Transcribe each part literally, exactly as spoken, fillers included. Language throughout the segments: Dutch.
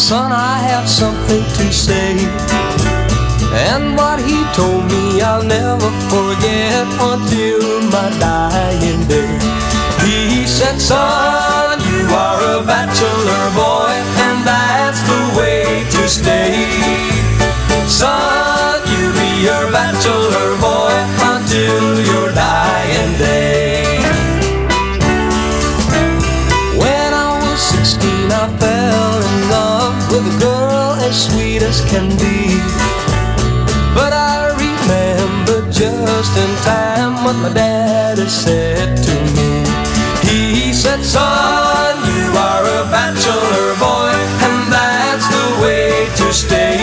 son, I have something to say. And what he told me I'll never forget until my dying day. He said, son, you are a bachelor boy, and that's the way to stay. Son, you be your bachelor boy until your dying day. When I was sixteen, I fell in love with a girl as sweet as can be. But I remember just in time what my daddy said to me. He said, son, you are a bachelor boy, and that's the way to stay.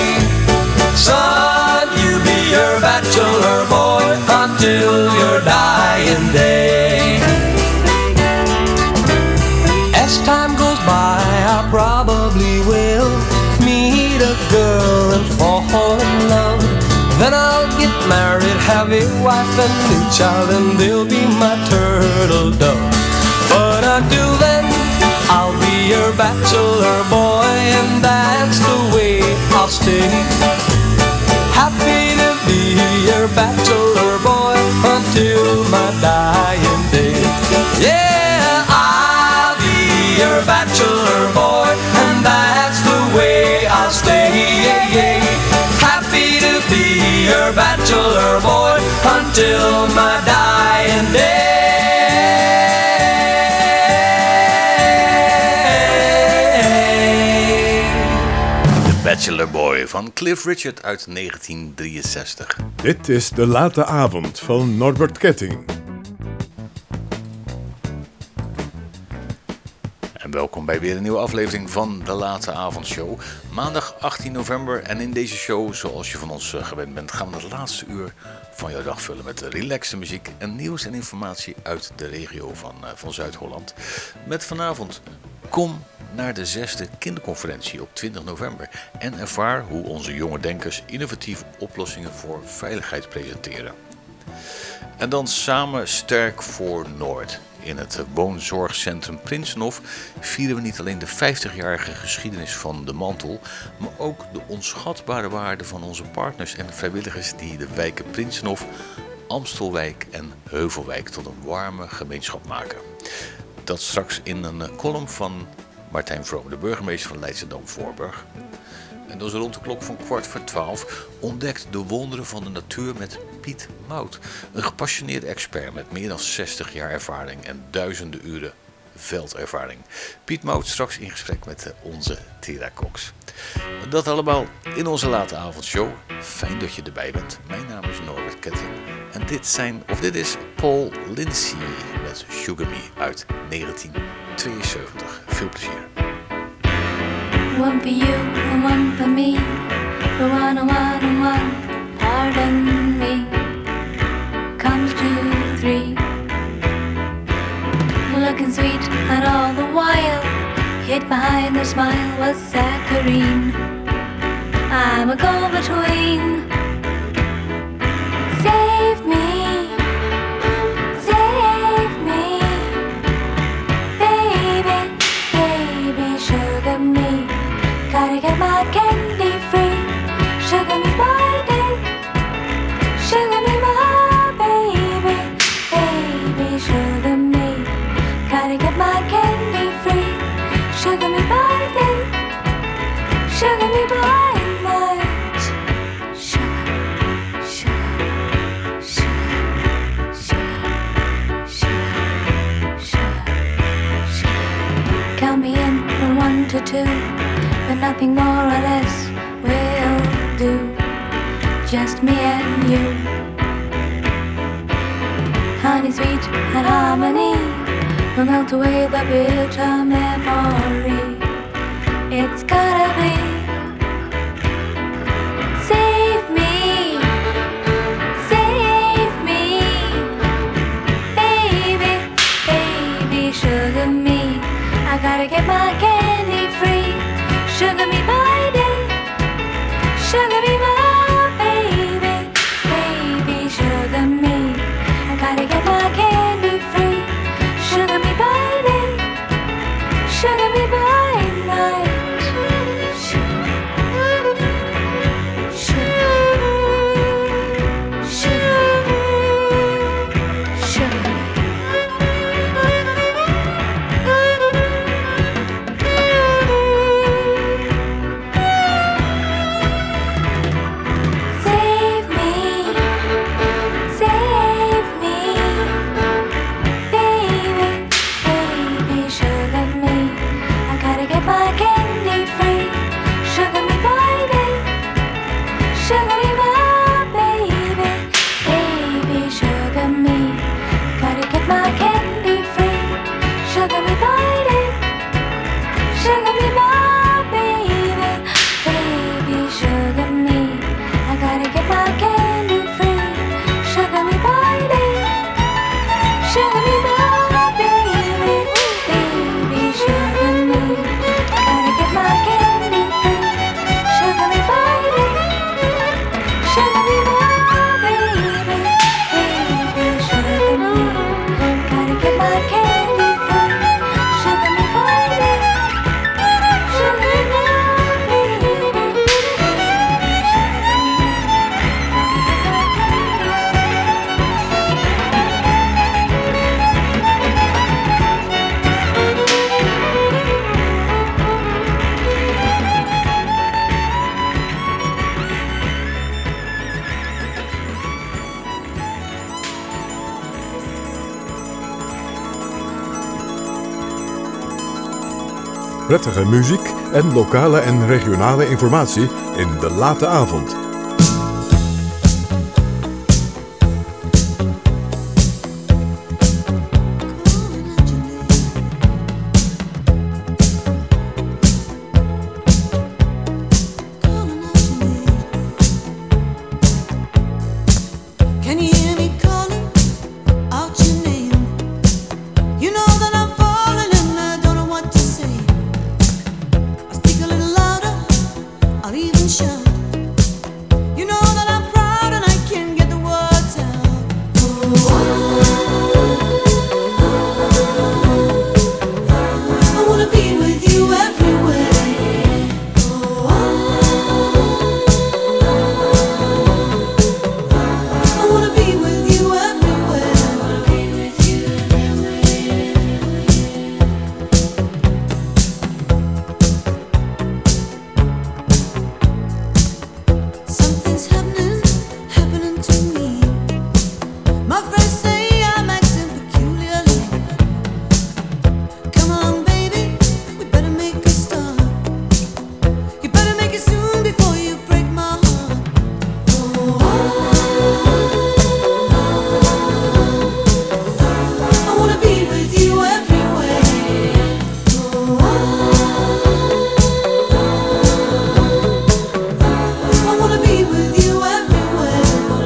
Son, you be your bachelor boy until your dying day. As time goes by, I probably will meet a girl and fall in love. Then I'll get married, have a wife and a child, and they'll be my turtle dove. But until then, I'll be your bachelor boy, and that's the way I'll stay. Happy to be your bachelor boy until my dying day. Yeah, I'll be your bachelor boy, and that's the way I'll stay. Yeah, yeah. Happy to be your bachelor boy until my dying day. Bachelor Boy van Cliff Richard uit negentien drieënzestig. Dit is De Late Avond van Norbert Ketting. En welkom bij weer een nieuwe aflevering van De Late Avondshow. Maandag achttien november en in deze show, zoals je van ons gewend bent, gaan we het laatste uur van jouw dag vullen met relaxte muziek en nieuws en informatie uit de regio van, van Zuid-Holland. Met vanavond, kom naar de zesde kinderconferentie op twintig november en ervaar hoe onze jonge denkers innovatieve oplossingen voor veiligheid presenteren. En dan samen sterk voor Noord. In het woonzorgcentrum Prinsenhof vieren we niet alleen de vijftigjarige geschiedenis van de mantel, maar ook de onschatbare waarde van onze partners en vrijwilligers die de wijken Prinsenhof, Amstelwijk en Heuvelwijk tot een warme gemeenschap maken. Dat straks in een column van Martijn Vroom, de burgemeester van Leidschendam-Voorburg. En dus rond de klok van kwart voor twaalf ontdekt de wonderen van de natuur met Piet Mout. Een gepassioneerde expert met meer dan zestig jaar ervaring en duizenden uren veldervaring. Piet Mout straks in gesprek met onze Tera Cox. Dat allemaal in onze late avondshow. Fijn dat je erbij bent. Mijn naam is Norbert Ketting. En dit, zijn, of dit is Paul Lindsay met Sugar Me uit negentien tweeënzeventig. Veel plezier. One for you and one for me, the one and one and one, pardon me, comes to three. Looking sweet and all the while, hid behind her smile was saccharine. I'm a go-between. Save me, save me, baby, baby, sugar me. Gotta get my candy free. Sugar me by day, sugar me my baby, baby, sugar me. Gotta get my candy free. Sugar me by day, sugar me by night. Sugar, sugar, sugar, sugar, sugar, sugar, sugar. Count me in from one to two, but nothing more or less will do. Just me and you. Honey, sweet and harmony will melt away the bitter memory. It's gotta be. Save me, save me, baby, baby, sugar me. I gotta get my candy free. Sugar me by day, sugar me my baby, baby, sugar me. I gotta get my candy free. Sugar me by day, sugar me by night. sugar me my baby, baby sugar me. Gotta get my candy free. Sugar me body, sugar me my baby, baby sugar me. I gotta get my candy free. Sugar me body, sugar me my baby, baby sugar me. Gotta get my candy free. Sugar me body, sugar me my baby, baby sugar me. Gotta get my candy free. Sugar me body, sugar me my baby, baby Prettige muziek en lokale en regionale informatie in de late avond. Can you hear me calling out your name? You know that I'm falling and I don't know what to say. I speak a little louder, I'll even shout. You know that I'm proud and I can't get the words out. I wanna be with you everywhere. I wanna be with you everywhere. Something's happening, happening to me. My friends say I'm acting peculiarly. Come along, baby, we better make a start. You better make it soon before you break my heart. I wanna be with you everywhere. I wanna be with you everywhere.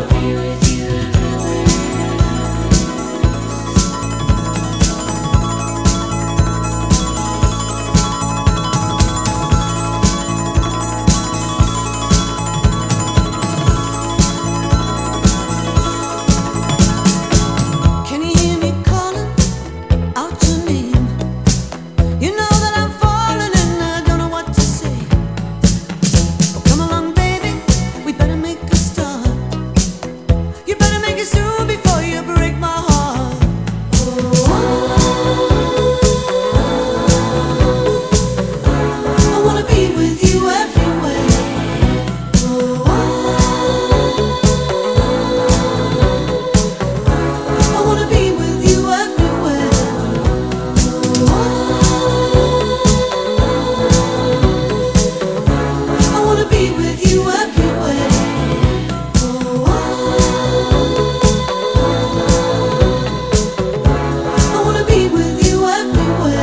Can you hear me calling out your name? You know that I'm falling and I don't know what to say. Oh, come along, baby, we better make a start. You better make it soon before you break my heart. I wanna be with you everywhere. I wanna be with you everywhere. I wanna be with you everywhere. I wanna be with you everywhere.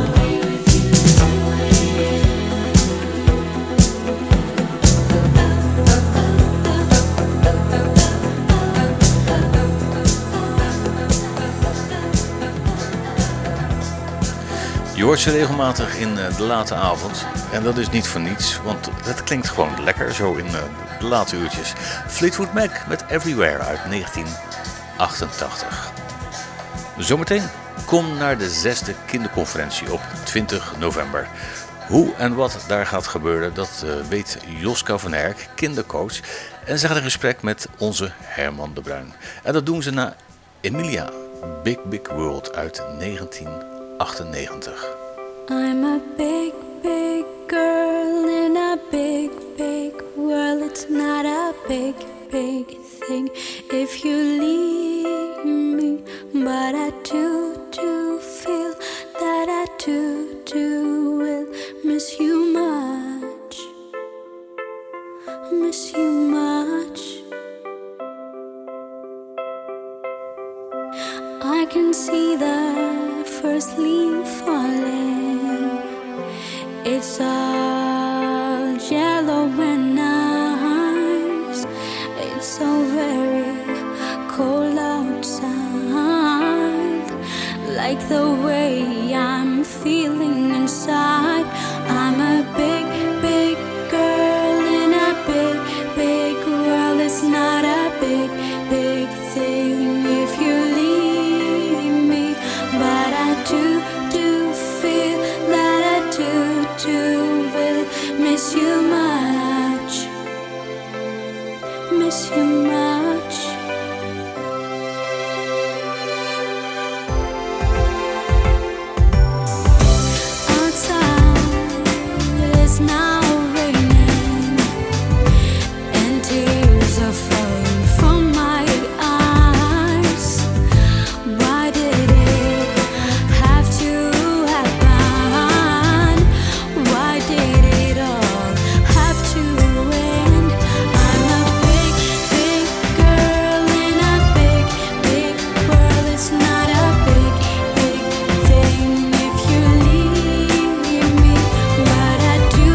Je hoort ze regelmatig in eh, de late avond. En dat is niet voor niets, want het klinkt gewoon lekker zo in eh, de late uurtjes. Fleetwood Mac met Everywhere uit negentien achtentachtig. Zometeen kom naar de zesde kinderconferentie op twintig november. Hoe en wat daar gaat gebeuren, dat uh, weet Joska van Herk, kindercoach. En ze gaat in gesprek met onze Herman de Bruin. En dat doen ze na Emilia, Big Big World uit negentien achtennegentig. I'm a big, big girl in a big, big world. It's not a big, big thing if you leave me. But I do, do feel that I do, do will miss you much. Miss you much. I can see the first leaf falling. It's all yellow and nice. It's so very cold outside. Like the way I'm feeling inside. I'm a big, big girl in a big, big world. It's not a big, big thing if you leave me. But I do, do feel that I do, do will miss you much. Miss you much. Now raining and tears are falling from my eyes. Why did it have to happen? Why did it all have to end? I'm a big, big girl in a big, big world. It's not a big, big thing if you leave me, but I do.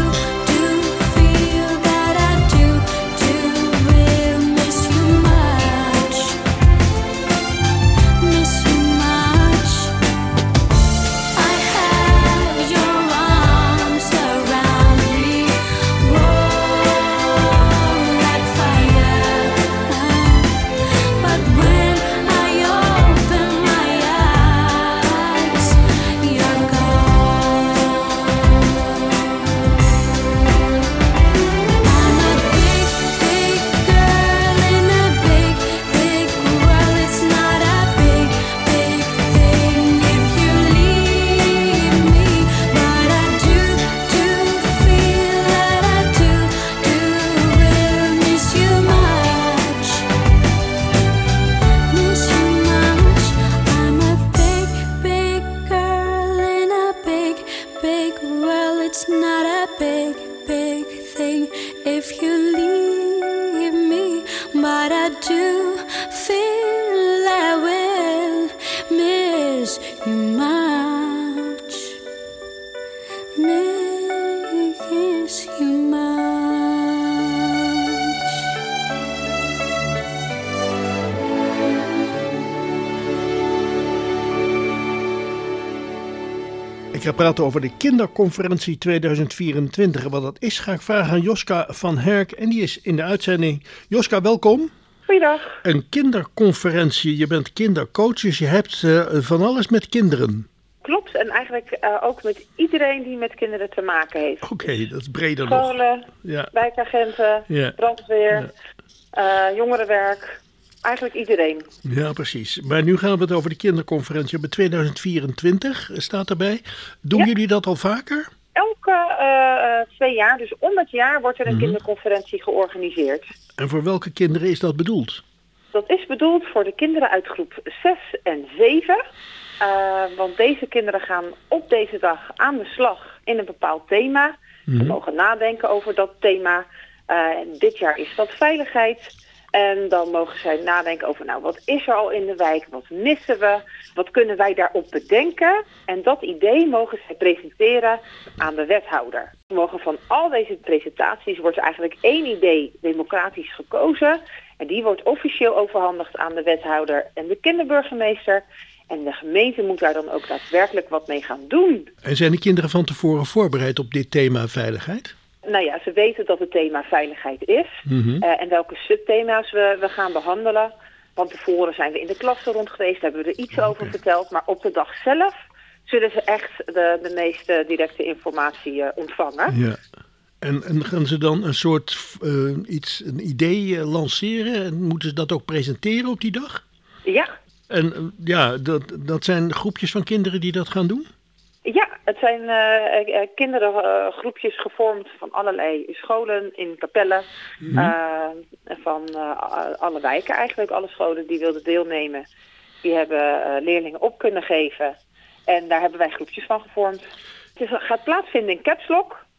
Ik ga praten over de kinderconferentie tweeduizend vierentwintig. Wat dat is, ga ik vragen aan Joska van Herk. En die is in de uitzending. Joska, welkom. Goeiedag. Een kinderconferentie. Je bent kindercoach, dus je hebt uh, van alles met kinderen. Klopt, en eigenlijk uh, ook met iedereen die met kinderen te maken heeft. Oké, okay, dat is breder nog. Scholen, ja. wijkagenten, ja. brandweer, ja. uh, jongerenwerk. Eigenlijk iedereen. Ja, precies. Maar nu gaan we het over de kinderconferentie. Bij tweeduizend vierentwintig staat erbij. Doen ja. jullie dat al vaker? Elke uh, twee jaar, dus om het jaar, wordt er een mm-hmm. kinderconferentie georganiseerd. En voor welke kinderen is dat bedoeld? Dat is bedoeld voor de kinderen uit groep zes en zeven. Uh, want deze kinderen gaan op deze dag aan de slag in een bepaald thema. Mm-hmm. Ze mogen nadenken over dat thema. Uh, en dit jaar is dat veiligheid. En dan mogen zij nadenken over, nou, wat is er al in de wijk? Wat missen we? Wat kunnen wij daarop bedenken? En dat idee mogen zij presenteren aan de wethouder. We mogen van al deze presentaties wordt eigenlijk één idee democratisch gekozen. En die wordt officieel overhandigd aan de wethouder en de kinderburgemeester. En de gemeente moet daar dan ook daadwerkelijk wat mee gaan doen. En zijn de kinderen van tevoren voorbereid op dit thema veiligheid? Nou ja, ze weten dat het thema veiligheid is. Mm-hmm. Uh, en welke subthema's we, we gaan behandelen. Van tevoren zijn we in de klasse rond geweest, hebben we er iets okay. over verteld. Maar op de dag zelf zullen ze echt de, de meeste directe informatie uh, ontvangen. Ja. En, en gaan ze dan een soort uh, iets, een idee uh, lanceren? En moeten ze dat ook presenteren op die dag? Ja. En uh, ja, dat, dat zijn groepjes van kinderen die dat gaan doen? Ja, het zijn uh, uh, kindergroepjes uh, gevormd van allerlei scholen in Capelle. Mm-hmm. Uh, van uh, alle wijken eigenlijk, alle scholen die wilden deelnemen. Die hebben uh, leerlingen op kunnen geven. En daar hebben wij groepjes van gevormd. Het is, gaat plaatsvinden in Caps Lock.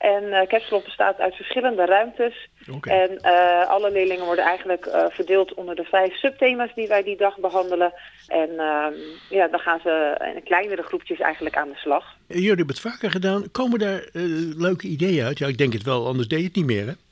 En uh, Capsalon bestaat uit verschillende ruimtes. Okay. En uh, alle leerlingen worden eigenlijk uh, verdeeld onder de vijf subthema's die wij die dag behandelen. En uh, ja, dan gaan ze in kleinere groepjes eigenlijk aan de slag. Jullie hebben het vaker gedaan. Komen daar uh, leuke ideeën uit? Ja, ik denk het wel, anders deed je het niet meer, hè?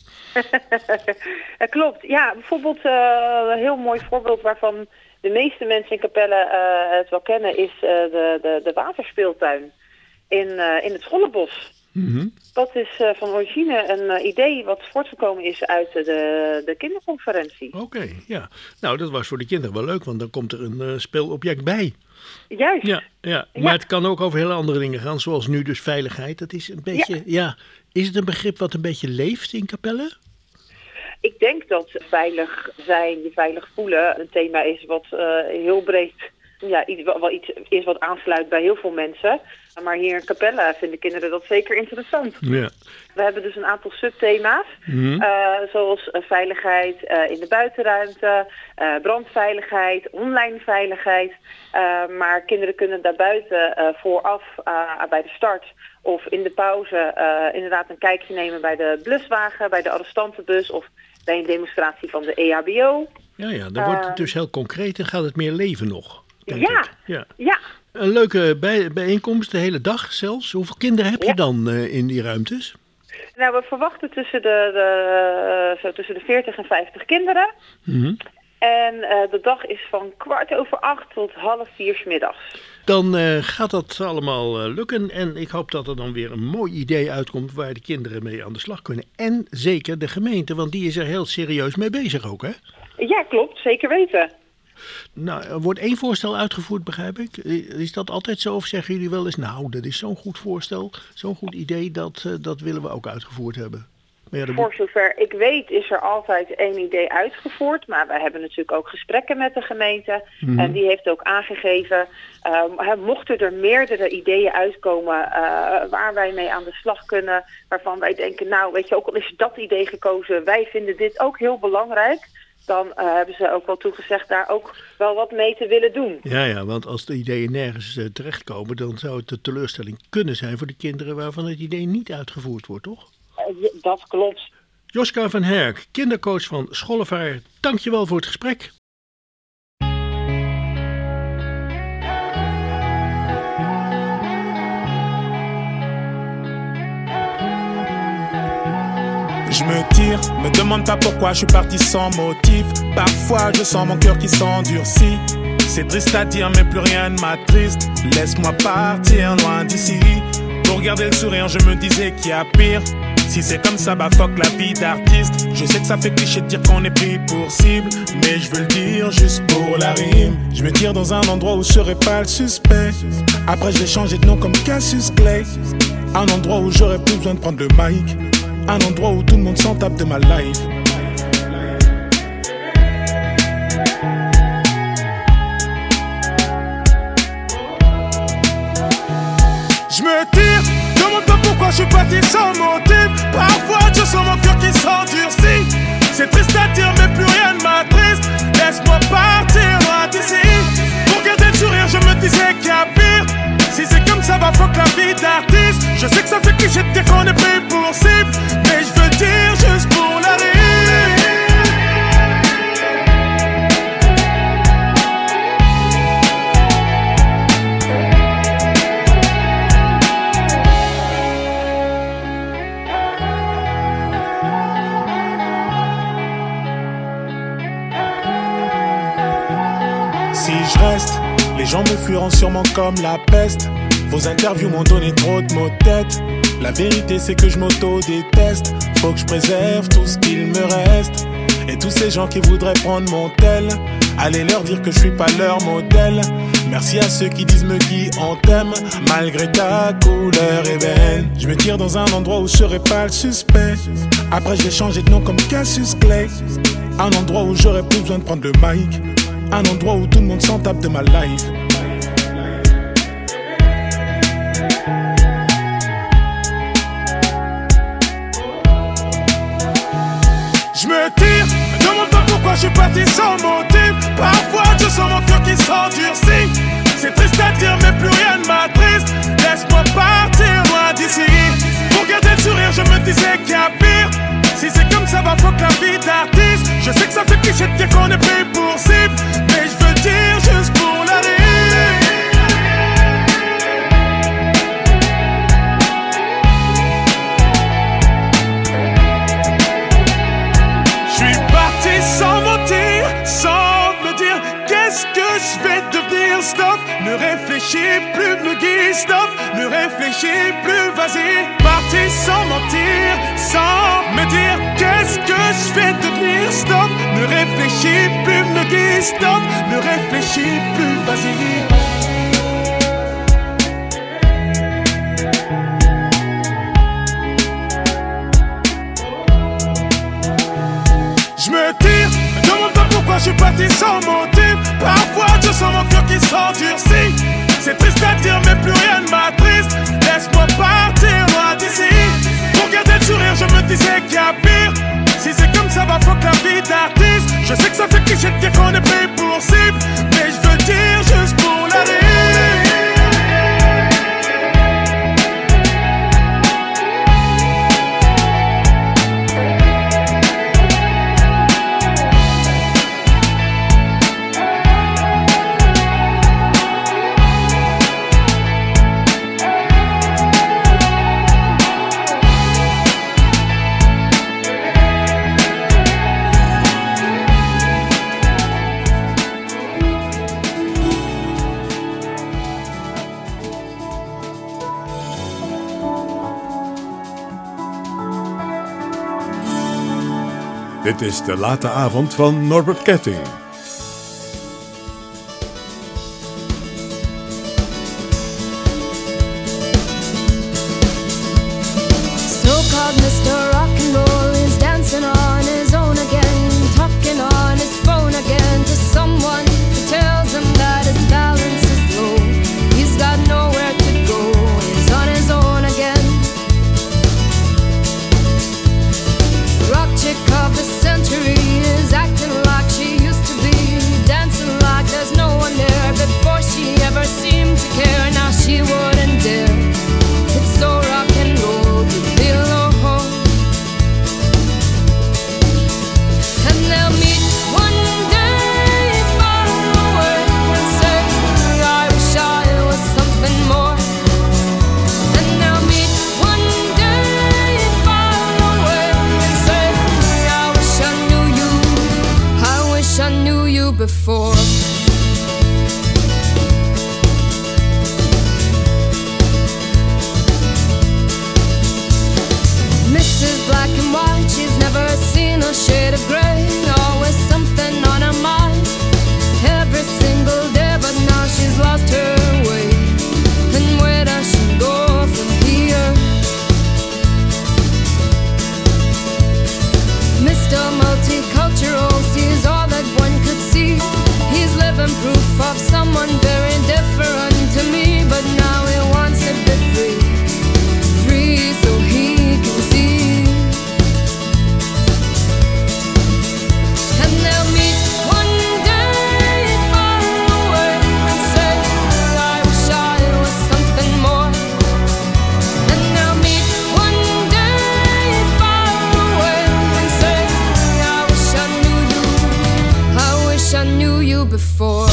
Klopt, ja. Bijvoorbeeld uh, een heel mooi voorbeeld waarvan de meeste mensen in Capelle uh, het wel kennen is uh, de, de, de waterspeeltuin in, uh, in het Schollenbos. Mm-hmm. Dat is uh, van origine een uh, idee wat voortgekomen is uit de, de kinderconferentie. Oké, okay, ja. Nou, dat was voor de kinderen wel leuk, want dan komt er een uh, speelobject bij. Juist. Ja, ja. Maar ja. het kan ook over hele andere dingen gaan, zoals nu dus veiligheid. Dat is een beetje, ja. ja. Is het een begrip wat een beetje leeft in Capelle? Ik denk dat veilig zijn, je veilig voelen, een thema is wat uh, heel breed, ja, iets, wel iets is wat aansluit bij heel veel mensen. Maar hier in Capelle vinden kinderen dat zeker interessant. Ja. We hebben dus een aantal subthema's, mm-hmm. uh, zoals uh, veiligheid uh, in de buitenruimte, uh, brandveiligheid, online veiligheid. Uh, maar kinderen kunnen daarbuiten uh, vooraf uh, bij de start of in de pauze uh, inderdaad een kijkje nemen bij de bluswagen, bij de arrestantenbus of bij een demonstratie van de E H B O. Ja, ja, dan wordt het dus heel concreet en gaat het meer leven nog. Denk Ja, ik. ja, ja. Een leuke bij, bijeenkomst, de hele dag zelfs. Hoeveel kinderen heb je ja. dan uh, in die ruimtes? Nou, we verwachten tussen de, de, uh, zo tussen de veertig en vijftig kinderen. Mm-hmm. En uh, de dag is van kwart over acht tot half vier 's middags. Dan uh, gaat dat allemaal uh, lukken en ik hoop dat er dan weer een mooi idee uitkomt waar de kinderen mee aan de slag kunnen. En zeker de gemeente, want die is er heel serieus mee bezig ook, hè? Ja, klopt. Zeker weten. Nou, er wordt één voorstel uitgevoerd, begrijp ik. Is dat altijd zo of zeggen jullie wel eens, nou, dat is zo'n goed voorstel, zo'n goed idee, dat, uh, dat willen we ook uitgevoerd hebben? Ja, Voor moet... zover ik weet is er altijd één idee uitgevoerd, maar wij hebben natuurlijk ook gesprekken met de gemeente. Mm-hmm. En die heeft ook aangegeven, uh, mochten er meerdere ideeën uitkomen uh, waar wij mee aan de slag kunnen, waarvan wij denken, nou weet je, ook al is dat idee gekozen, wij vinden dit ook heel belangrijk. Dan uh, hebben ze ook wel toegezegd daar ook wel wat mee te willen doen. Ja, ja, want als de ideeën nergens uh, terechtkomen, dan zou het de teleurstelling kunnen zijn voor de kinderen waarvan het idee niet uitgevoerd wordt, toch? Uh, ja, dat klopt. Joska van Herk, kindercoach van Schollevaar, dankjewel voor het gesprek. Je me tire, me demande pas pourquoi je suis parti sans motif. Parfois je sens mon cœur qui s'endurcit. C'est triste à dire mais plus rien ne m'attriste. Laisse-moi partir loin d'ici. Pour garder le sourire je me disais qu'il y a pire. Si c'est comme ça bah fuck la vie d'artiste. Je sais que ça fait cliché de dire qu'on est pris pour cible, mais je veux le dire juste pour la rime. Je me tire dans un endroit où je serai pas le suspect. Après j'ai changé de nom comme Cassius Clay. Un endroit où j'aurais plus besoin de prendre le mic. Un endroit où tout le monde s'en tape de ma life. Je me tire, demande pas pourquoi je suis parti sans motif. Parfois je sens mon cœur qui s'endurcit. C'est triste à dire mais plus rien ne m'attriste. Laisse-moi partir loin d'ici. Pour garder le sourire je me disais qu'il y a pire. Si c'est comme ça va fuck la vie d'artiste. Je sais que ça fait cliché de dire qu'on est pris pour cible, mais je veux le dire juste pour la rime. Si je reste, les gens me fuiront sûrement comme la peste. Vos interviews m'ont donné trop de maux de tête. La vérité c'est que je m'auto-déteste. Faut que je préserve tout ce qu'il me reste. Et tous ces gens qui voudraient prendre mon tel, allez leur dire que je suis pas leur modèle. Merci à ceux qui disent me qui on t'aime, malgré ta couleur ébène. Je me tire dans un endroit où je serai pas le suspect. Après j'ai changé de nom comme Cassius Clay. Un endroit où j'aurais plus besoin de prendre le mic. Un endroit où tout le monde s'en tape de ma life. Je me tire, me demande pas pourquoi je suis parti sans motif. Parfois je sens mon cœur qui s'endurcit. C'est triste à dire mais plus rien ne m'attriste. Laisse-moi partir loin d'ici. Pour garder le sourire je qu'on est pris pour cible, mais je veux dire juste pour la rire. Je suis parti sans mentir, sans me dire qu'est-ce que je vais devenir. Stop, ne réfléchis plus, me guide. Stop, ne réfléchis plus, vas-y. Parti sans mentir, sans me dire qu'est-ce que je vais devenir. Stop, ne réfléchis plus, me guide. Stop, ne réfléchis plus, vas-y. Je me tire, me demande pas pourquoi je suis parti sans motif. Parfois je sens mon cœur qui s'endurcit. C'est triste à dire mais plus rien ne m'attriste. Laisse-moi partir loin d'ici. Pour garder le sourire je me disais qu'il y a pire. Si c'est comme ça, bah fuck la vie d'artiste. Je sais que ça fait cliché de dire qu'on est pris pour cible, mais je veux dire juste pour la rire. Dit is de late avond van Norbert Ketting. So-called Mister Rock and Roll is dancing on his own again, talking on his phone again to someone who tells him that his balance is low. He's got nowhere to go, he's on his own again. Rock chick of the century is acting like she used to be, dancing like there's no one there. Before she ever seemed to care, now she wouldn't dare. It's so rock and roll to be alone. And they'll meet one day far away and say, I wish I was something more. And they'll meet one day far away and say, I wish I knew you, I wish I knew you before. Missus Black and White, she's never seen a shade of grey. Always something on her mind, every single day, but now she's lost her way. And where does she go from here? Mister Multicultural sees all that one could see. He's living proof of someone very different to me, but now he wants to be free, free so he can see. And they'll meet one day far away and say, I wish I was something more. And they'll meet one day far away and say, I wish I knew you, I wish I knew you before.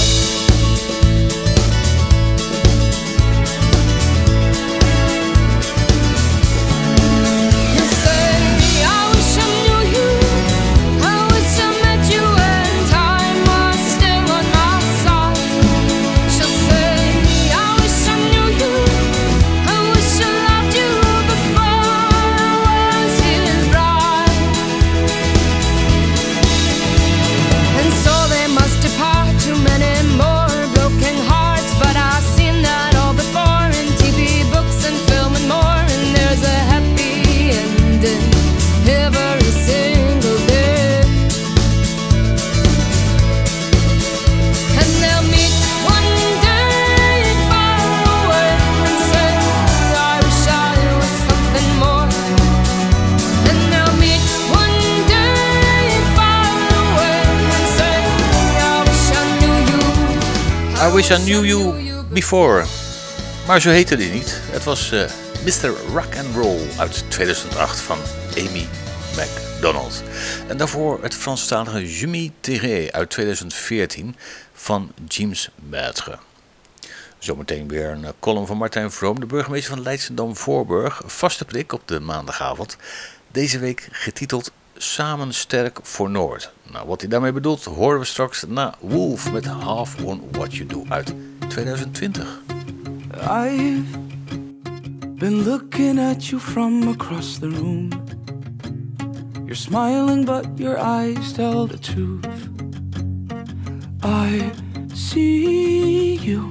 I Wish I Knew You Before. Maar zo heette die niet. Het was uh, mister Rock and Roll uit tweeduizend acht van Amy McDonald. Donald. En daarvoor het Franstalige Je m'y Tiré uit tweeduizend veertien van James Maitre. Zometeen weer een column van Martijn Vroom, de burgemeester van Leidschendam-Voorburg. Vaste prik op de maandagavond. Deze week getiteld Samen sterk voor Noord. Nou, wat hij daarmee bedoelt horen we straks na Wolf met Half on What You Do uit tweeduizend twintig. I've been looking at you from across the room. You're smiling but your eyes tell the truth. I see you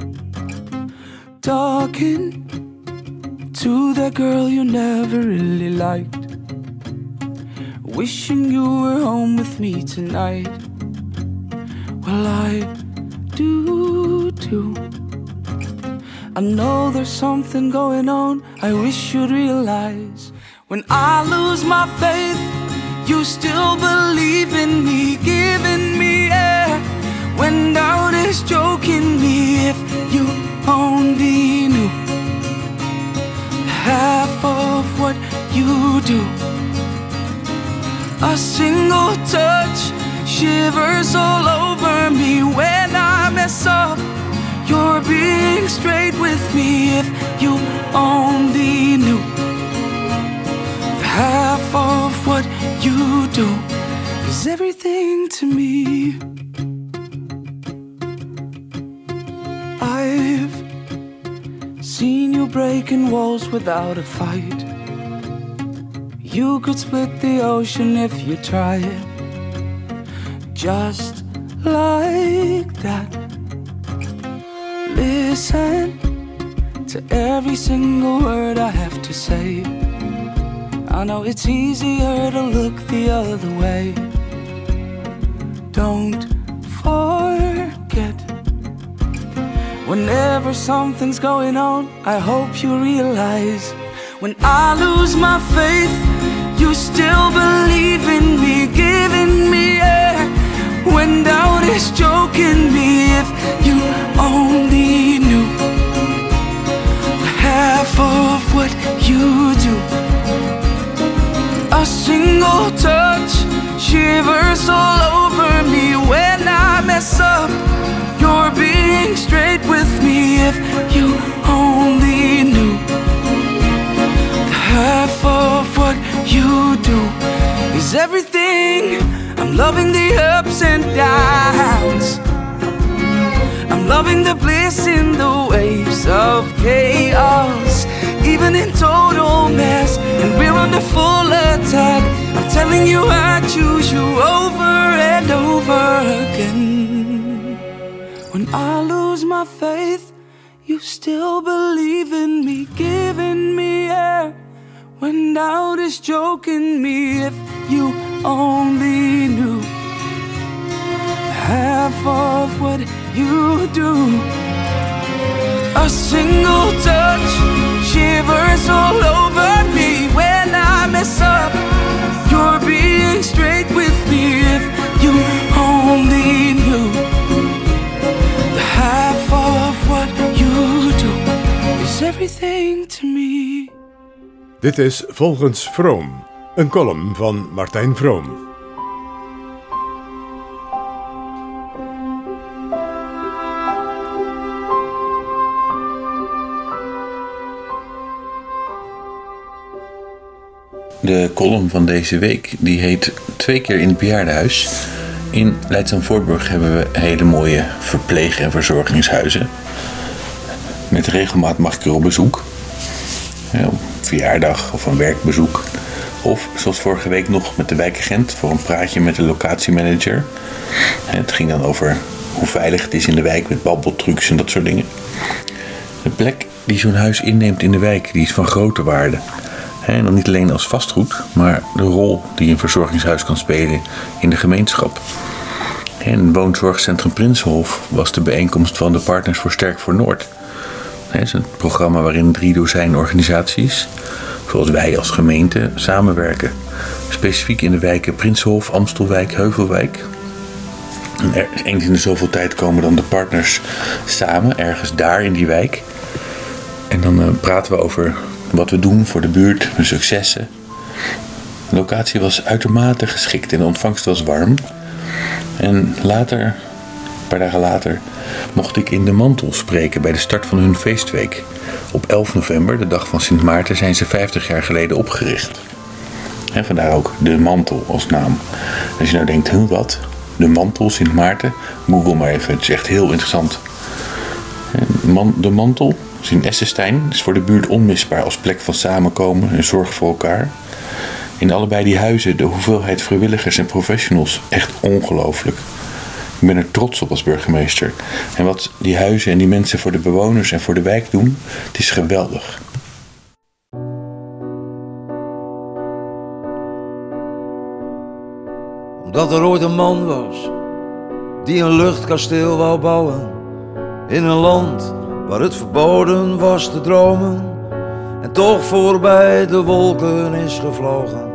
talking to that girl you never really liked. Wishing you were home with me tonight. Well, I do too. I know there's something going on, I wish you'd realize. When I lose my faith, you still believe in me, giving me air. When doubt is choking me, if you only knew half of what you do. A single touch shivers all over me when I mess up. You're being straight with me, if you only knew half of what you do is everything to me. I've seen you breaking walls without a fight. You could split the ocean if you tried, just like that. Listen to every single word I have to say. I know it's easier to look the other way. Don't forget, whenever something's going on, I hope you realize. When I lose my faith, you still believe in me, giving me air. When doubt is choking me, if you only knew half of what you do. A single touch shivers all over me when I mess up. You're being straight with me, if you only knew half of what you do is everything. I'm loving the ups and downs. I'm loving the bliss in the waves of chaos. Even in total mess, and we're under full attack. I'm telling you I choose you over and over again. When I lose my faith, you still believe in me, giving me air. When doubt is choking me, if you only knew half of what you do. A single touch shivers all over me when I mess up. You're being straight with me, if you only knew half of what you do is everything to me. Dit is Volgens Vroom, een column van Martijn Vroom. De column van deze week die heet Twee keer in het bejaardenhuis. In Leidschendam-Voorburg hebben we hele mooie verpleeg- en verzorgingshuizen. Met regelmaat mag ik er op bezoek. Ja, op verjaardag of een werkbezoek. Of zoals vorige week nog met de wijkagent voor een praatje met de locatiemanager. Het ging dan over hoe veilig het is in de wijk met babbeltrucs en dat soort dingen. De plek die zo'n huis inneemt in de wijk die is van grote waarde. En dan niet alleen als vastgoed, maar de rol die een verzorgingshuis kan spelen in de gemeenschap. En woonzorgcentrum Prinsenhof was de bijeenkomst van de Partners voor Sterk voor Noord. Het is een programma waarin drie dozijn organisaties, zoals wij als gemeente, samenwerken. Specifiek in de wijken Prinsenhof, Amstelwijk, Heuvelwijk. En er, eens in de zoveel tijd komen dan de partners samen, ergens daar in die wijk. En dan uh, praten we over wat we doen voor de buurt, de successen. De locatie was uitermate geschikt en de ontvangst was warm. En later, een paar dagen later, mocht ik in de Mantel spreken bij de start van hun feestweek. Op elf november, de dag van Sint Maarten, zijn ze vijftig jaar geleden opgericht. En vandaar ook de Mantel als naam. Als je nou denkt, huh, wat? De Mantel, Sint Maarten? Google maar even, het is echt heel interessant. De Mantel is in Essestein, is voor de buurt onmisbaar als plek van samenkomen en zorg voor elkaar. In allebei die huizen de hoeveelheid vrijwilligers en professionals echt ongelooflijk. Ik ben er trots op als burgemeester. En wat die huizen en die mensen voor de bewoners en voor de wijk doen, het is geweldig. Omdat er ooit een man was die een luchtkasteel wou bouwen in een land waar het verboden was te dromen en toch voorbij de wolken is gevlogen.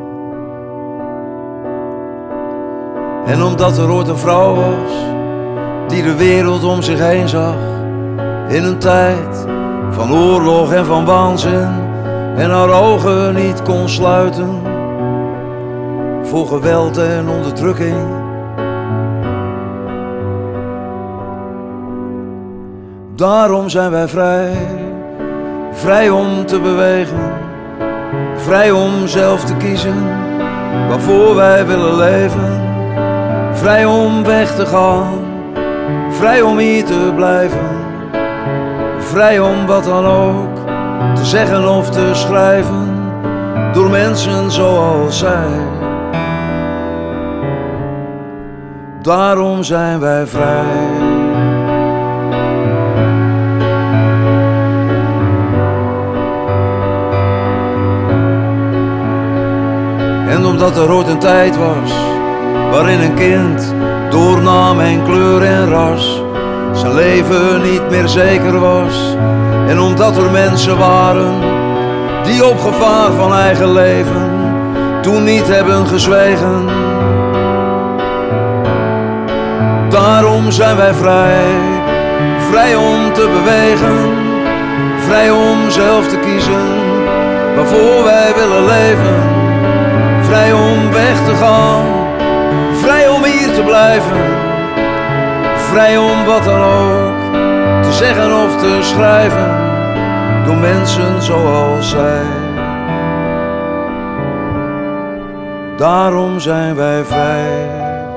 En omdat er ooit een vrouw was die de wereld om zich heen zag in een tijd van oorlog en van waanzin en haar ogen niet kon sluiten voor geweld en onderdrukking. Daarom zijn wij vrij, vrij om te bewegen, vrij om zelf te kiezen waarvoor wij willen leven, vrij om weg te gaan, vrij om hier te blijven, vrij om wat dan ook te zeggen of te schrijven door mensen zoals zij. Daarom zijn wij vrij. En omdat er ooit een tijd was waarin een kind door naam en kleur en ras zijn leven niet meer zeker was. En omdat er mensen waren die op gevaar van eigen leven toen niet hebben gezwegen. Daarom zijn wij vrij, vrij om te bewegen, vrij om zelf te kiezen waarvoor wij willen leven, vrij om weg te gaan, vrij om hier te blijven, vrij om wat dan ook te zeggen of te schrijven door mensen zoals zij. Daarom zijn wij vrij.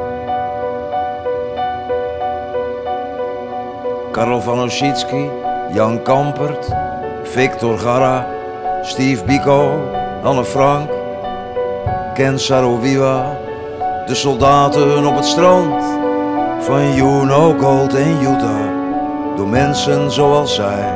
Karel van Ossietzky, Jan Kampert, Victor Garra, Steve Biko, Anne Frank, Ken Saro-Wiwa, de soldaten op het strand van Juno Gold en Utah, door mensen zoals zij.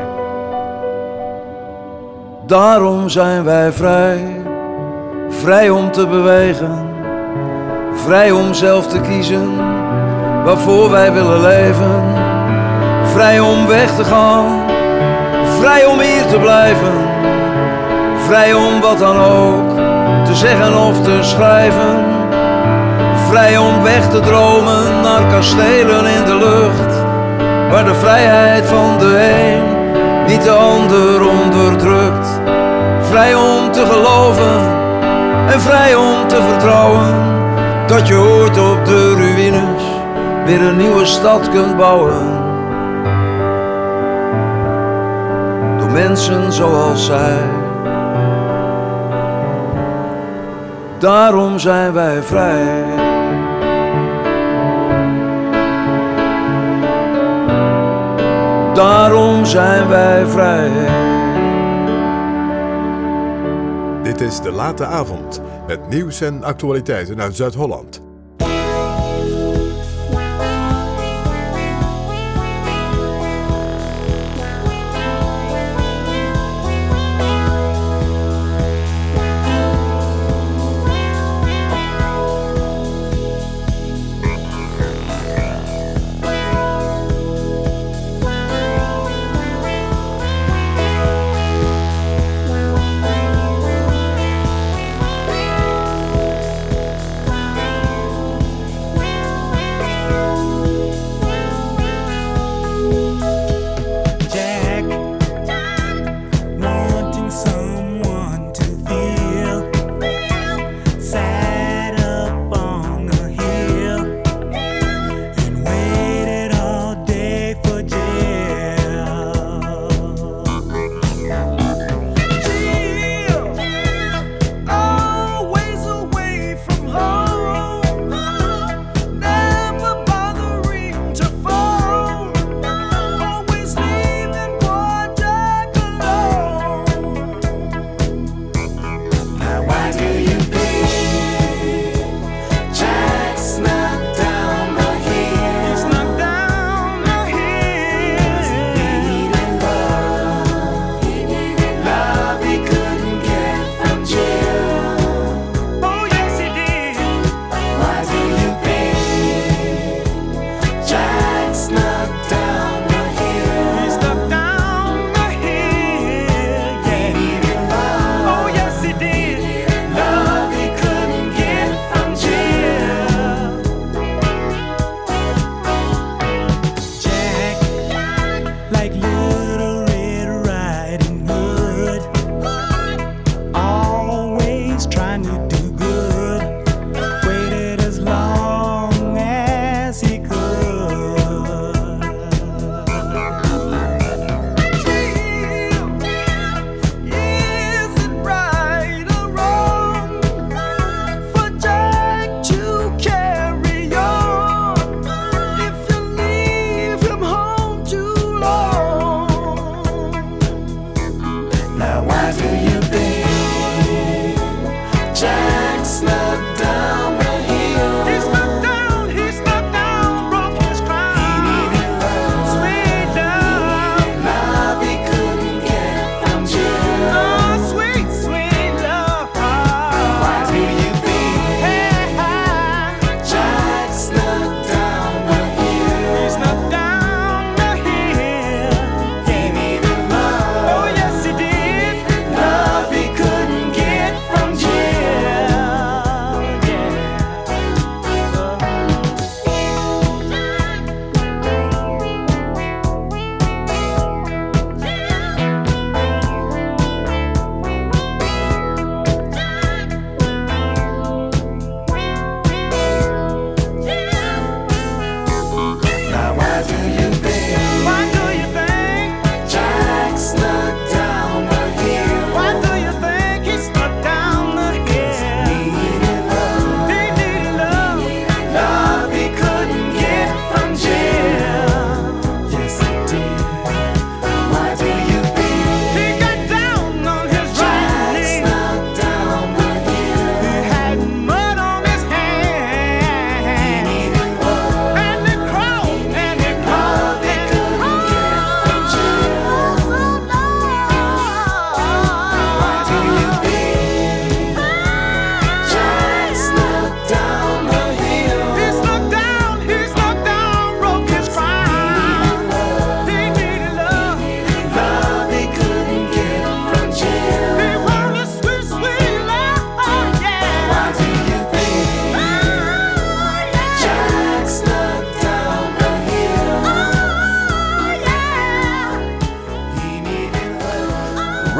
Daarom zijn wij vrij, vrij om te bewegen, vrij om zelf te kiezen waarvoor wij willen leven, vrij om weg te gaan, vrij om hier te blijven, vrij om wat dan ook te zeggen of te schrijven, vrij om weg te dromen naar kastelen in de lucht, waar de vrijheid van de een niet de ander onderdrukt, vrij om te geloven en vrij om te vertrouwen dat je ooit op de ruïnes weer een nieuwe stad kunt bouwen. Mensen zoals zij. Daarom zijn wij vrij. Daarom zijn wij vrij. Dit is De Late Avond met nieuws en actualiteiten uit Zuid-Holland.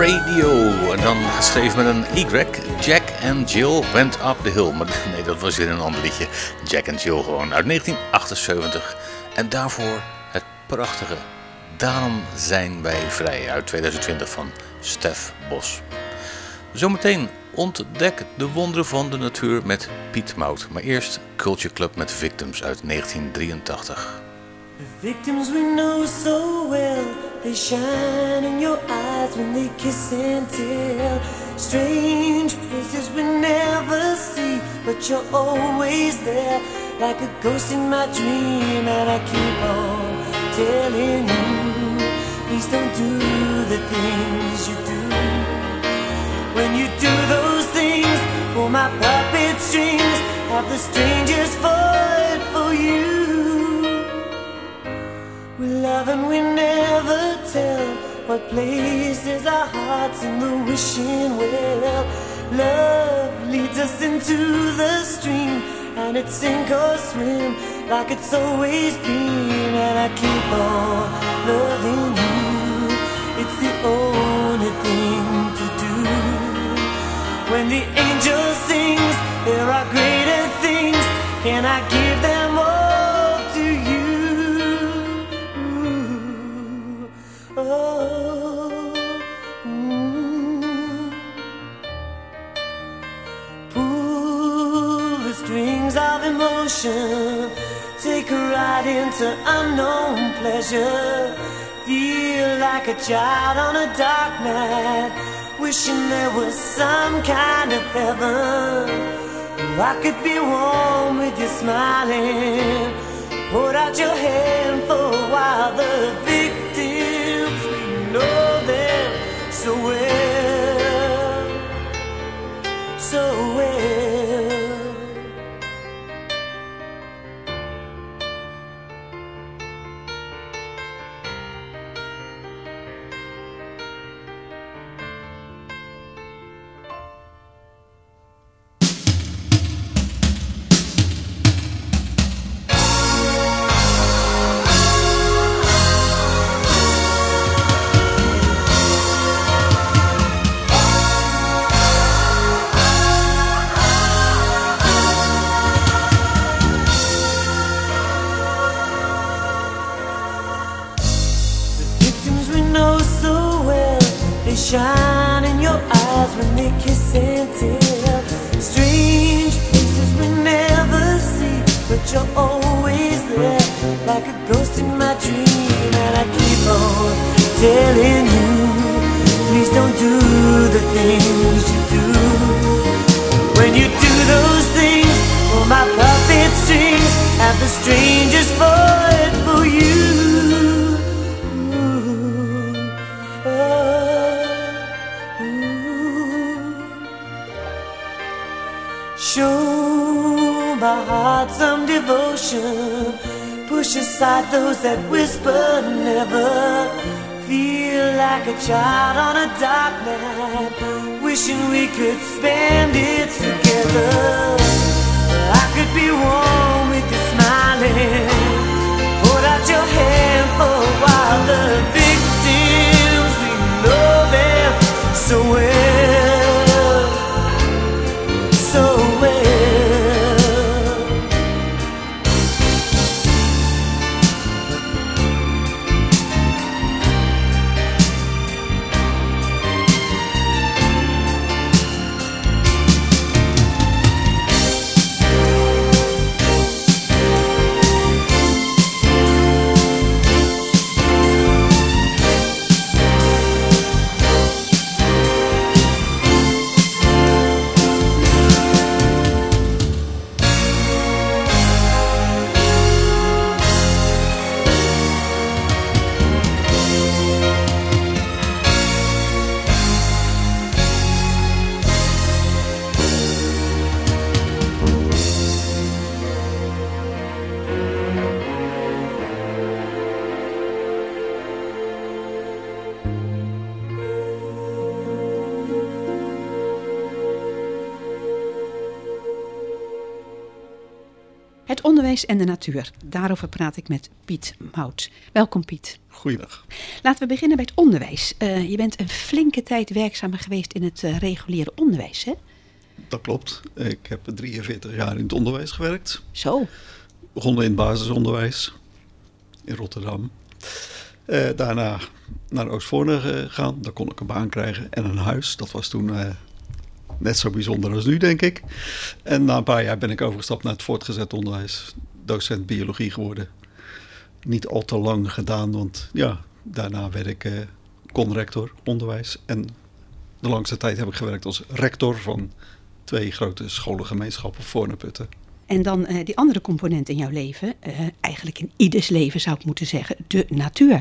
Radio. En dan geschreven met een Y. Jack and Jill Went Up the Hill. Maar nee, dat was weer een ander liedje. Jack and Jill gewoon uit negentien achtenzeventig. En daarvoor het prachtige Daarom zijn wij vrij uit tweeduizend twintig van Stef Bos. Zometeen ontdek de wonderen van de natuur met Piet Mout. Maar eerst Culture Club met Victims uit negentien drieëntachtig. The victims we know so well, they shine in your eyes when they kiss and tell. Strange places we never see, but you're always there, like a ghost in my dream. And I keep on telling you, please don't do the things you do. When you do those things, pull my puppet strings, have the strangers fight for you. We love and we never tell what places our hearts in the wishing well. Love leads us into the stream, and it's sink or swim like it's always been. And I keep on loving you, it's the only thing to do. When the angel sings, there are greater things, can I give them all to you? Oh, mm. Pull the strings of emotion, take a ride into unknown pleasure. Feel like a child on a dark night, wishing there was some kind of heaven. I could be warm with you smiling. Hold out your hand for a while. The victims, we know them so well, so well. Shine in your eyes when they kiss and tell. Strange places we never see, but you're always there, like a ghost in my dream. And I keep on telling you, please don't do the things you do. When you do those things, pull my puppet strings, have the strangers fight for you. Show my heart some devotion, push aside those that whisper never. Feel like a child on a dark night, wishing we could spend it together. I could be warm with you smiling. Hold out your hand for a while. The victims, we know them so well, so well. onderwijs en de natuur. Daarover praat ik met Piet Mout. Welkom Piet. Goeiedag. Laten we beginnen bij het onderwijs. Uh, je bent een flinke tijd werkzaam geweest in het uh, reguliere onderwijs, hè? Dat klopt. Ik heb drieënveertig jaar in het onderwijs gewerkt. Zo. Begonnen in het basisonderwijs in Rotterdam. Uh, daarna naar Oostvoorne gegaan. Daar kon ik een baan krijgen en een huis. Dat was toen uh, net zo bijzonder als nu, denk ik. En na een paar jaar ben ik overgestapt naar het voortgezet onderwijs. Docent biologie geworden. Niet al te lang gedaan, want ja, daarna werd ik uh, conrector onderwijs. En de langste tijd heb ik gewerkt als rector van twee grote scholengemeenschappen, Voorne Putten. En dan uh, die andere component in jouw leven, uh, eigenlijk in ieders leven zou ik moeten zeggen, de natuur.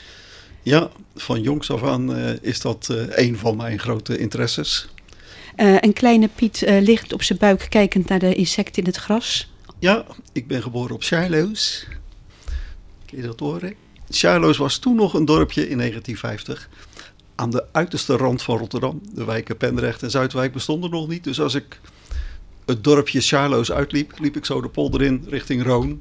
Ja, van jongs af aan uh, is dat uh, een van mijn grote interesses. Uh, een kleine Piet uh, ligt op zijn buik kijkend naar de insecten in het gras. Ja, ik ben geboren op Sjaarloos. Kun je dat horen? Sjaarloos was toen nog een dorpje in negentien vijftig. Aan de uiterste rand van Rotterdam. De wijken Pendrecht en Zuidwijk bestonden nog niet. Dus als ik het dorpje Sjaarloos uitliep, liep ik zo de polder in richting Roon.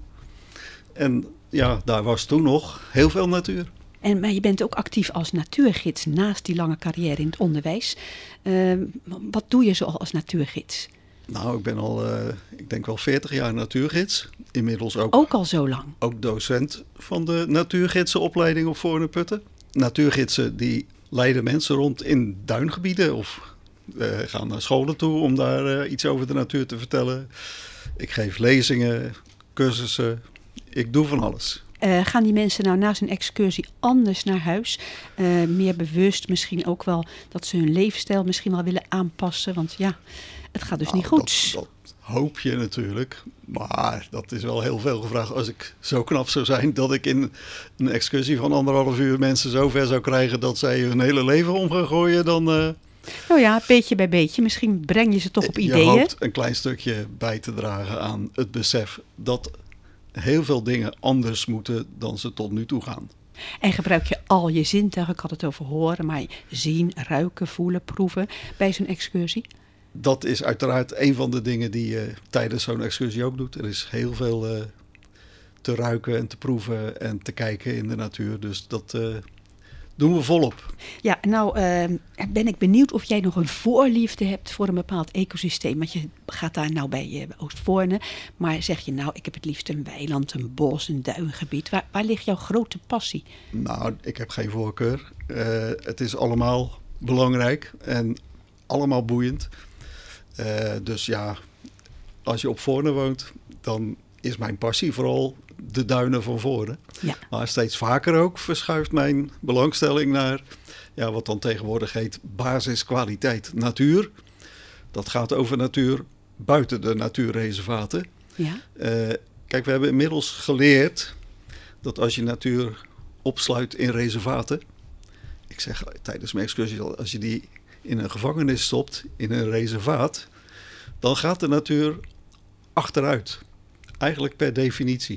En ja, daar was toen nog heel veel natuur. En, maar je bent ook actief als natuurgids naast die lange carrière in het onderwijs. Uh, wat doe je zo al als natuurgids? Nou, ik ben al, uh, ik denk wel veertig jaar natuurgids. Inmiddels ook, ook al zo lang? Ook docent van de natuurgidsenopleiding op Voorne Putten. Natuurgidsen die leiden mensen rond in duingebieden of uh, gaan naar scholen toe om daar uh, iets over de natuur te vertellen. Ik geef lezingen, cursussen, ik doe van alles. Uh, gaan die mensen nou na zo'n excursie anders naar huis? Uh, meer bewust misschien ook wel dat ze hun levensstijl misschien wel willen aanpassen? Want ja, het gaat dus nou, niet goed. Dat, dat hoop je natuurlijk. Maar dat is wel heel veel gevraagd. Als ik zo knap zou zijn dat ik in een excursie van anderhalf uur mensen zo ver zou krijgen dat zij hun hele leven om gaan gooien, dan... Uh, nou ja, beetje bij beetje. Misschien breng je ze toch op je ideeën. Je hoopt een klein stukje bij te dragen aan het besef dat heel veel dingen anders moeten dan ze tot nu toe gaan. En gebruik je al je zintuigen, ik had het over horen, maar zien, ruiken, voelen, proeven bij zo'n excursie? Dat is uiteraard een van de dingen die je tijdens zo'n excursie ook doet. Er is heel veel uh, te ruiken en te proeven en te kijken in de natuur. Dus dat uh, doen we volop. Ja, nou uh, ben ik benieuwd of jij nog een voorliefde hebt voor een bepaald ecosysteem. Want je gaat daar nou bij uh, Oostvoorne. Maar zeg je nou, ik heb het liefst een weiland, een bos, een duingebied. Waar, waar ligt jouw grote passie? Nou, ik heb geen voorkeur. Uh, het is allemaal belangrijk en allemaal boeiend. Uh, dus ja, als je op Voorne woont, dan is mijn passie vooral de duinen van Voorne. Ja. Maar steeds vaker ook verschuift mijn belangstelling naar ja, wat dan tegenwoordig heet basiskwaliteit natuur. Dat gaat over natuur buiten de natuurreservaten. Ja. Uh, kijk, we hebben inmiddels geleerd dat als je natuur opsluit in reservaten, ik zeg tijdens mijn excursie al, als je die in een gevangenis stopt, in een reservaat, dan gaat de natuur achteruit. Eigenlijk per definitie.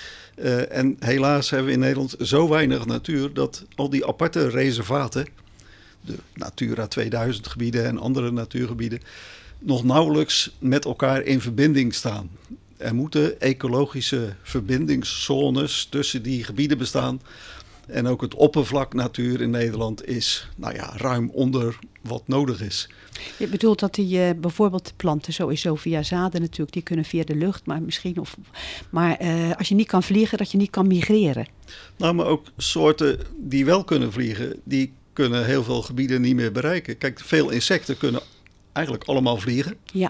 Uh, en helaas hebben we in Nederland zo weinig natuur dat al die aparte reservaten, de Natura tweeduizend gebieden en andere natuurgebieden, nog nauwelijks met elkaar in verbinding staan. Er moeten ecologische verbindingszones tussen die gebieden bestaan. En ook het oppervlak natuur in Nederland is nou ja, ruim onder wat nodig is. Je bedoelt dat die uh, bijvoorbeeld planten sowieso via zaden natuurlijk, die kunnen via de lucht, maar misschien of, maar uh, als je niet kan vliegen, dat je niet kan migreren. Nou, maar ook soorten die wel kunnen vliegen, die kunnen heel veel gebieden niet meer bereiken. Kijk, veel insecten kunnen eigenlijk allemaal vliegen. Ja.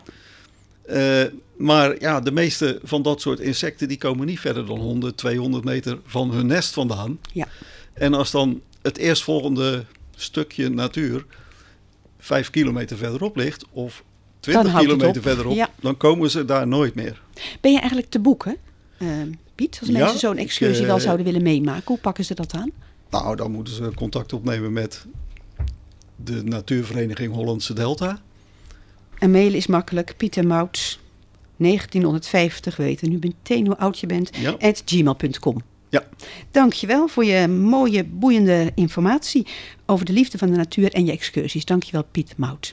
Uh, maar ja, de meeste van dat soort insecten die komen niet verder dan honderd, tweehonderd meter van hun nest vandaan. Ja. En als dan het eerstvolgende stukje natuur vijf kilometer verderop ligt of twintig kilometer verderop, ja, dan komen ze daar nooit meer. Ben je eigenlijk te boeken, uh, Piet? Als mensen ja, zo'n excursie ik, wel uh, zouden willen meemaken, hoe pakken ze dat aan? Nou, dan moeten ze contact opnemen met de Natuurvereniging Hollandse Delta. Een mail is makkelijk, Pieter Mout, negentienhonderdvijftig, we weten nu meteen hoe oud je bent, ja. at gmail punt com. Ja. Dankjewel voor je mooie, boeiende informatie over de liefde van de natuur en je excursies. Dankjewel, Piet Mout.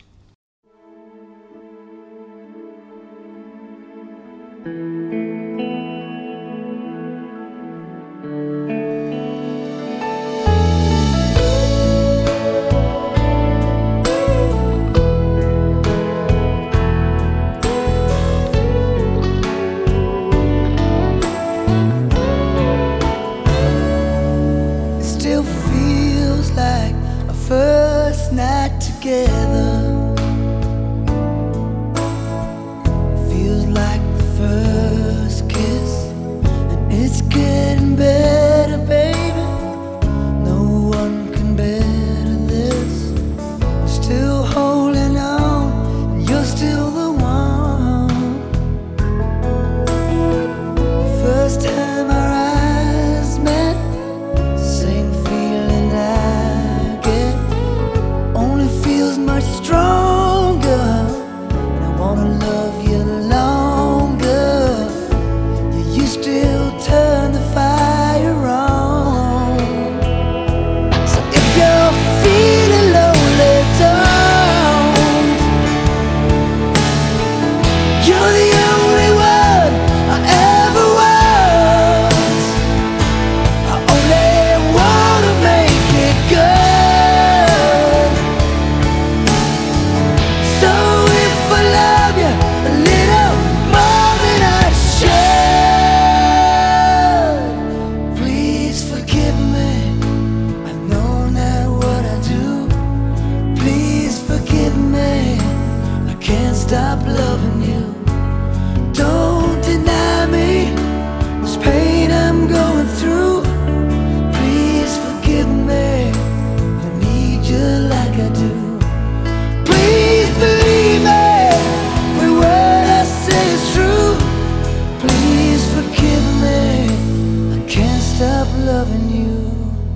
stop loving you.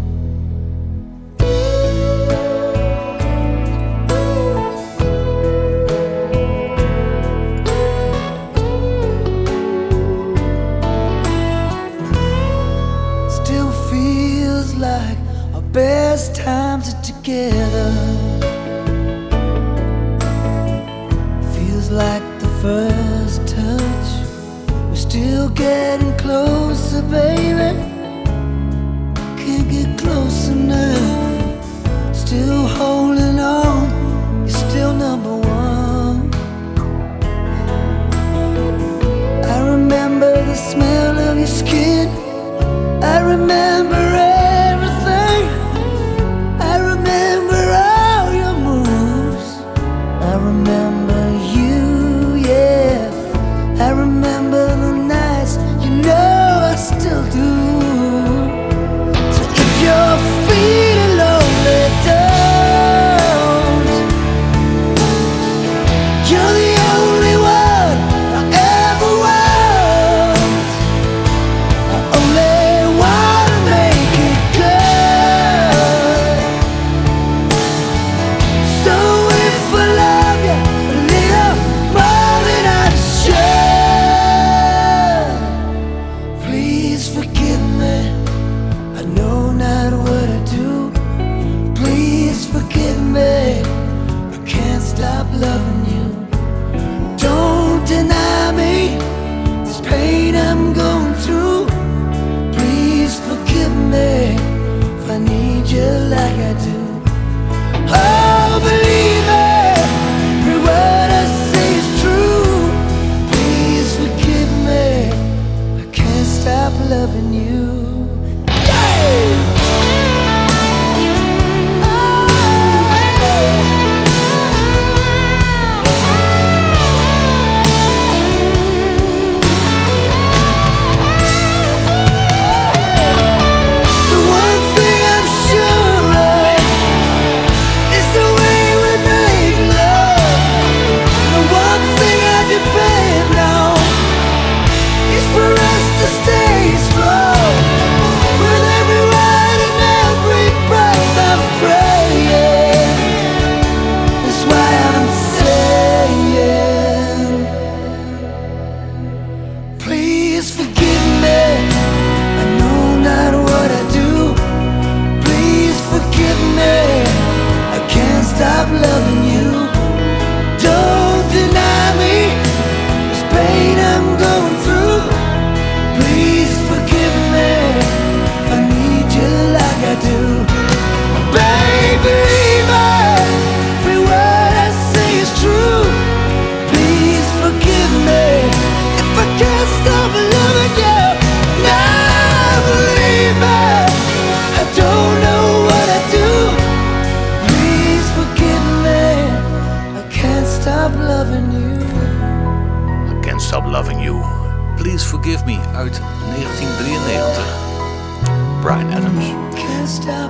Still feels like our best times are together. Feels like the first touch. We're still getting closer, baby. Can't get close enough. Still holding on. You're still number one. I remember the smell of your skin. I remember everything. I remember all your moves. I remember you, yeah. I remember the nights, you know I still do. So if you're feeling lonely, don't. You're the only one I ever want. I only wanna make it good. So if I love you a little more than I should, please forgive me. I know not what I do. Please forgive me. I can't stop loving you. Don't deny me this pain I'm going through. Please forgive me if I need you like I do. Oh, believe me, every word I say is true. Please forgive me. I can't stop loving you. The one thing I'm sure of is the way we make love. The one thing I depend on is for us to stay strong. With every word and every breath I'm praying. That's why I'm saying, please forgive me. I know not what I do. Please forgive me. I can't stop loving you. Don't deny me this pain I'm going through. Please forgive me if I need you like I do. Baby, every word I say is true. Please forgive me if I can't stop loving you. Now believe me, I don't know what I do. Please forgive me, I can't stop loving you. I Can't Stop Loving You. Please Forgive Me uit negentien drieënnegentig. Bryan Adams. Can't stop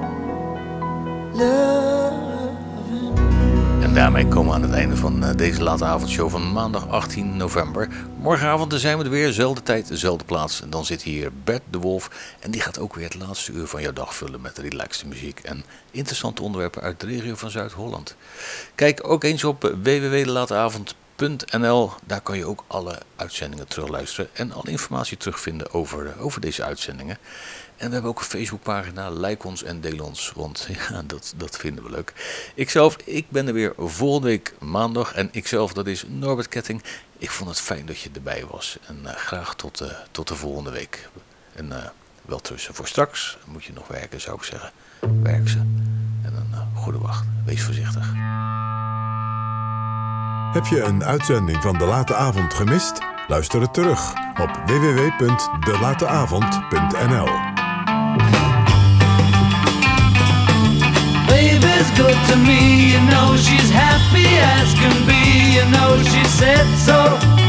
loving. En daarmee komen we aan het einde van eh, deze late avondshow van maandag achttien november. Morgenavond zijn we er weer, zelfde tijd, dezelfde plaats. En dan zit hier Bert de Wolf en die gaat ook weer het laatste uur van jouw dag vullen met relaxte muziek en interessante onderwerpen uit de regio van Zuid-Holland. Kijk ook eens op w w w punt de lateavond punt n l. Daar kan je ook alle uitzendingen terugluisteren en alle informatie terugvinden over, over deze uitzendingen. En we hebben ook een Facebookpagina. Like ons en deel ons, want ja, dat, dat vinden we leuk. Ikzelf, ik ben er weer volgende week maandag. En ikzelf, dat is Norbert Ketting. Ik vond het fijn dat je erbij was. En uh, graag tot, uh, tot de volgende week. En uh, wel tussen voor straks. Moet je nog werken, zou ik zeggen. Werk ze. En een uh, goede wacht. Wees voorzichtig. Heb je een uitzending van De Late Avond gemist? Luister het terug op w w w punt de lateavond punt n l. Baby's good to me, you know she's happy as can be, you know she said so.